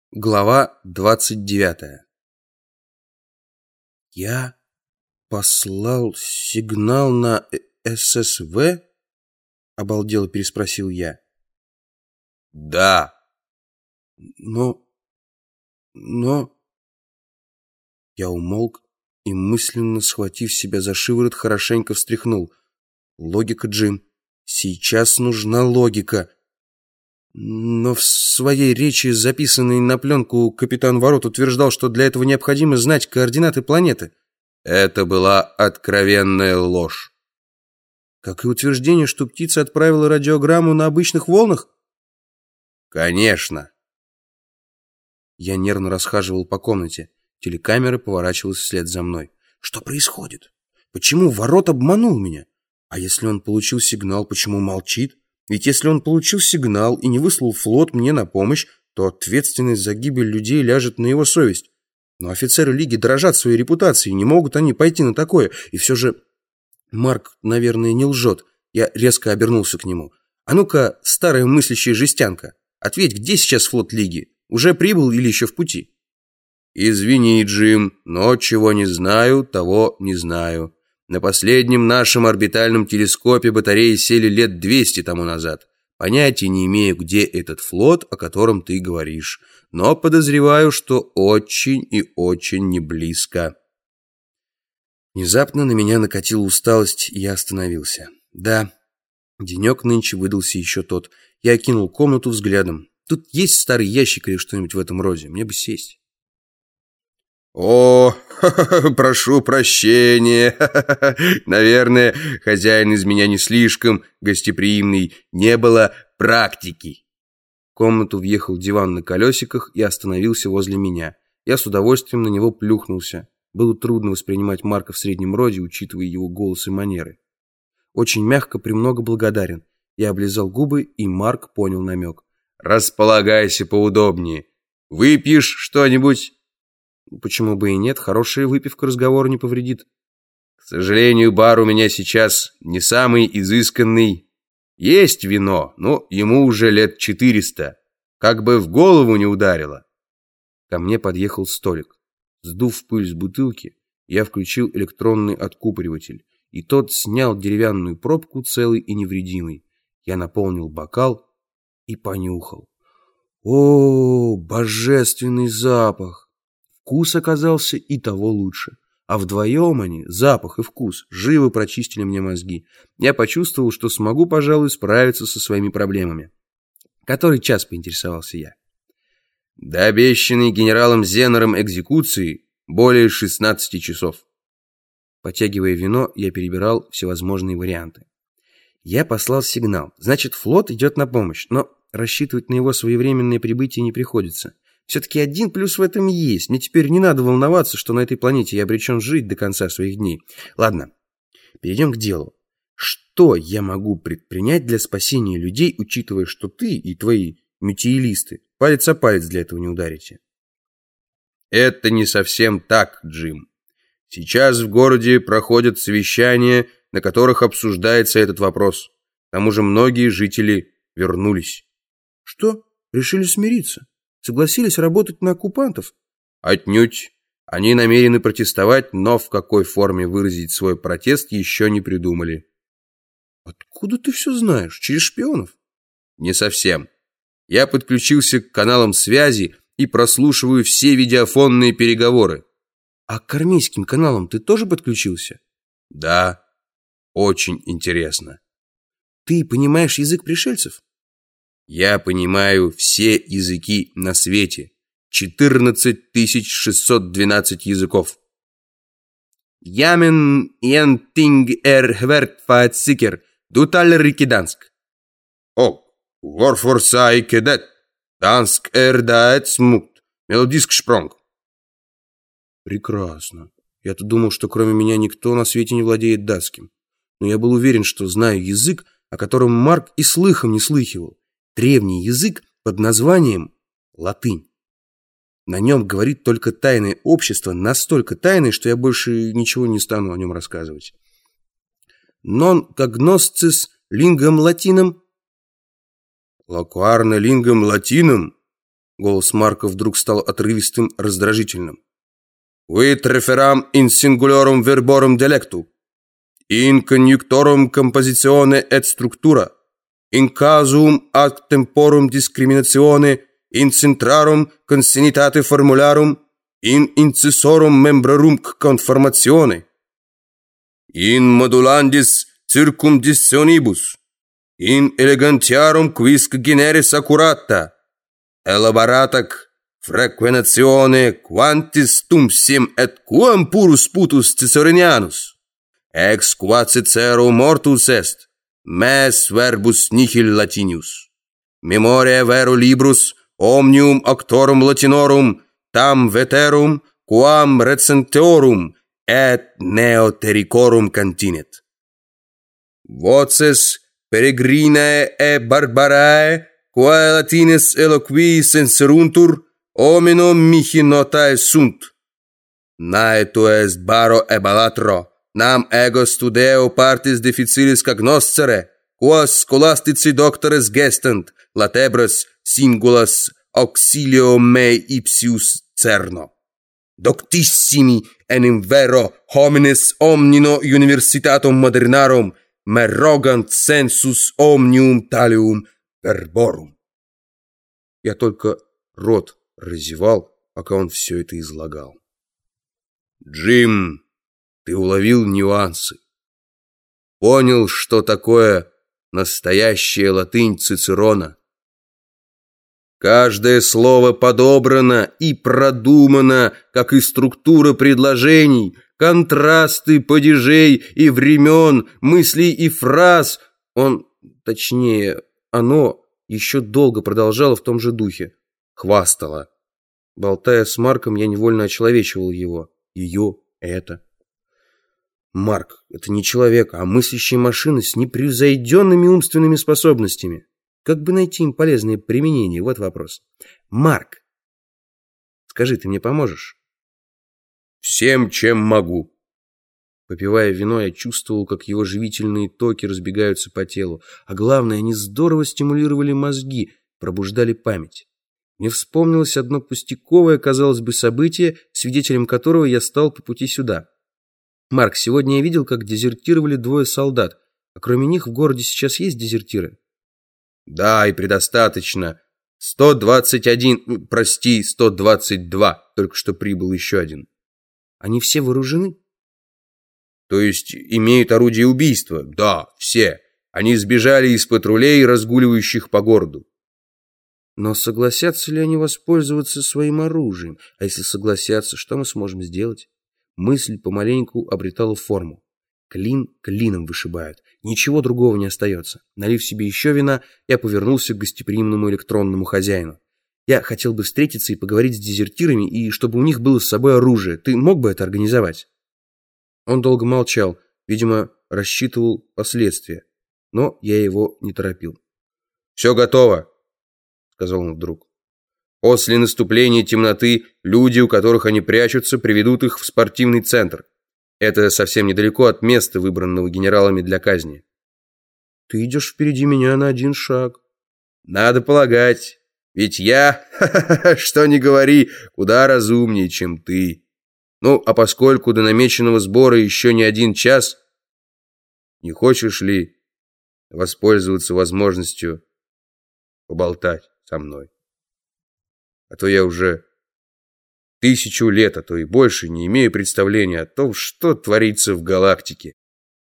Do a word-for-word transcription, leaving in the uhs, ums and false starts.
Глава двадцать девятая. Я послал сигнал на ССВ? Обалдело переспросил я. Да. Но... но... Я умолк и, мысленно схватив себя за шиворот, хорошенько встряхнул. Логика, Джим. Сейчас нужна логика. Но в своей речи, записанной на пленку, капитан Ворот утверждал, что для этого необходимо знать координаты планеты. Это была откровенная ложь. Как и утверждение, что птица отправила радиограмму на обычных волнах? Конечно. Я нервно расхаживал по комнате. Телекамера поворачивалась вслед за мной. Что происходит? Почему Ворот обманул меня? А если он получил сигнал, почему молчит? Ведь если он получил сигнал и не выслал флот мне на помощь, то ответственность за гибель людей ляжет на его совесть. Но офицеры Лиги дорожат своей репутацией, не могут они пойти на такое. И все же Марк, наверное, не лжет. Я резко обернулся к нему. А ну-ка, старая мыслящая жестянка, ответь, где сейчас флот Лиги? Уже прибыл или еще в пути? Извини, Джим, но чего не знаю, того не знаю. На последнем нашем орбитальном телескопе батареи сели лет двести тому назад. Понятия не имею, где этот флот, о котором ты говоришь, но подозреваю, что очень и очень не близко. Внезапно на меня накатила усталость, и я остановился. Да, денек нынче выдался еще тот. Я окинул комнату взглядом. Тут есть старый ящик или что-нибудь в этом роде? Мне бы сесть. О, прошу прощения. Наверное, хозяин из меня не слишком гостеприимный. Не было практики. В комнату въехал диван на колесиках и остановился возле меня. Я с удовольствием на него плюхнулся. Было трудно воспринимать Марка в среднем роде, учитывая его голос и манеры. Очень мягко, премного благодарен. Я облизал губы, и Марк понял намек. Располагайся поудобнее. Выпьешь что-нибудь? Почему бы и нет, хорошая выпивка разговору не повредит. К сожалению, бар у меня сейчас не самый изысканный. Есть вино, но ему уже лет четыреста. Как бы в голову не ударило. Ко мне подъехал столик. Сдув пыль с бутылки, я включил электронный откупориватель, и тот снял деревянную пробку целый и невредимый. Я наполнил бокал и понюхал. О, божественный запах! Вкус оказался и того лучше. А вдвоем они, запах и вкус, живо прочистили мне мозги. Я почувствовал, что смогу, пожалуй, справиться со своими проблемами. Который час, поинтересовался я. До обещанной генералом Зенером экзекуции более шестнадцати часов. Потягивая вино, я перебирал всевозможные варианты. Я послал сигнал. Значит, флот идет на помощь, но рассчитывать на его своевременное прибытие не приходится. Все-таки один плюс в этом есть. Мне теперь не надо волноваться, что на этой планете я обречен жить до конца своих дней. Ладно, перейдем к делу. Что я могу предпринять для спасения людей, учитывая, что ты и твои мютиилисты палец о палец для этого не ударите? Это не совсем так, Джим. Сейчас в городе проходят совещания, на которых обсуждается этот вопрос. К тому же многие жители вернулись. Что? Решили смириться? Согласились работать на оккупантов? Отнюдь. Они намерены протестовать, но в какой форме выразить свой протест еще не придумали. Откуда ты все знаешь? Через шпионов? Не совсем. Я подключился к каналам связи и прослушиваю все видеофонные переговоры. А к армейским каналам ты тоже подключился? Да. Очень интересно. Ты понимаешь язык пришельцев? Я понимаю все языки на свете. четырнадцать тысяч шестьсот двенадцать языков. Ямен ентинг эр хвертфатсикер дуталерики данск. О, ворфорсай кедет. Данск эр даэт смут. Мелодиск шпронг. Прекрасно. Я-то думал, что кроме меня никто на свете не владеет датским. Но я был уверен, что знаю язык, о котором Марк и слыхом не слыхивал. Древний язык под названием латынь. На нем говорит только тайное общество, настолько тайное, что я больше ничего не стану о нем рассказывать. Non cognoscis lingam latinam. Локуарно лингам латином? Голос Марка вдруг стал отрывистым, раздражительным. «Vit referam in singularum verborum delectu, in conjunctorum compositione et structura, in casum ad temporum discriminatione, in centrarum consenitate formularum, in incisorum membrarum conformatione, in modulandis circumditionibus, in elegantiarum quisque generis accurata, elaboratac frequenatione quantis tum sim et quam purus putus Ciceronianus, ex quod Cicero mortus est, mes verbus nihil latinius, memoria vero librus omnium auctorum latinorum tam veterum quam recentorum et neotericorum cantinet. Voces peregrinae e barbarae quae latinis eloqui senseruntur homino mihi notae sunt. Naeto est baro e balatro, nam ego studeo partis difficilis cognoscere, quos scholastici doctores gestant, latebras singulas auxilio mei ipsius cerno. Doctissimi enim vero homines omnino universitatum modernarum me rogant sensus omnium talium verborum. Я только рот разевал, пока он все это излагал. Джим, ты уловил нюансы. Понял, что такое настоящая латынь Цицерона. Каждое слово подобрано и продумано, как и структура предложений, контрасты падежей и времен, мыслей и фраз. Он, точнее, оно еще долго продолжало в том же духе. Хвастало. Болтая с Марком, я невольно очеловечивал его. Ее, это. Марк, это не человек, а мыслящая машина с непревзойденными умственными способностями. Как бы найти им полезное применение? Вот вопрос. Марк, скажи, ты мне поможешь? Всем, чем могу. Попивая вино, я чувствовал, как его живительные токи разбегаются по телу. А главное, они здорово стимулировали мозги, пробуждали память. Мне вспомнилось одно пустяковое, казалось бы, событие, свидетелем которого я стал по пути сюда. Марк, сегодня я видел, как дезертировали двое солдат. А кроме них в городе сейчас есть дезертиры? Да, и предостаточно. сто двадцать один, прости, сто двадцать два. Только что прибыл еще один. Они все вооружены? То есть имеют орудие убийства? Да, все. Они сбежали из патрулей, разгуливающих по городу. Но согласятся ли они воспользоваться своим оружием? А если согласятся, что мы сможем сделать? Мысль помаленьку обретала форму. Клин клином вышибают. Ничего другого не остается. Налив себе еще вина, я повернулся к гостеприимному электронному хозяину. Я хотел бы встретиться и поговорить с дезертирами, и чтобы у них было с собой оружие. Ты мог бы это организовать? Он долго молчал, видимо, рассчитывал последствия. Но я его не торопил. «Все готово», — сказал он вдруг. «После наступления темноты люди, у которых они прячутся, приведут их в спортивный центр. Это совсем недалеко от места, выбранного генералами для казни». «Ты идешь впереди меня на один шаг». «Надо полагать, ведь я, что ни говори, куда разумнее, чем ты. Ну, а поскольку до намеченного сбора еще не один час, не хочешь ли воспользоваться возможностью поболтать со мной? А то я уже тысячу лет, а то и больше, не имею представления о том, что творится в галактике.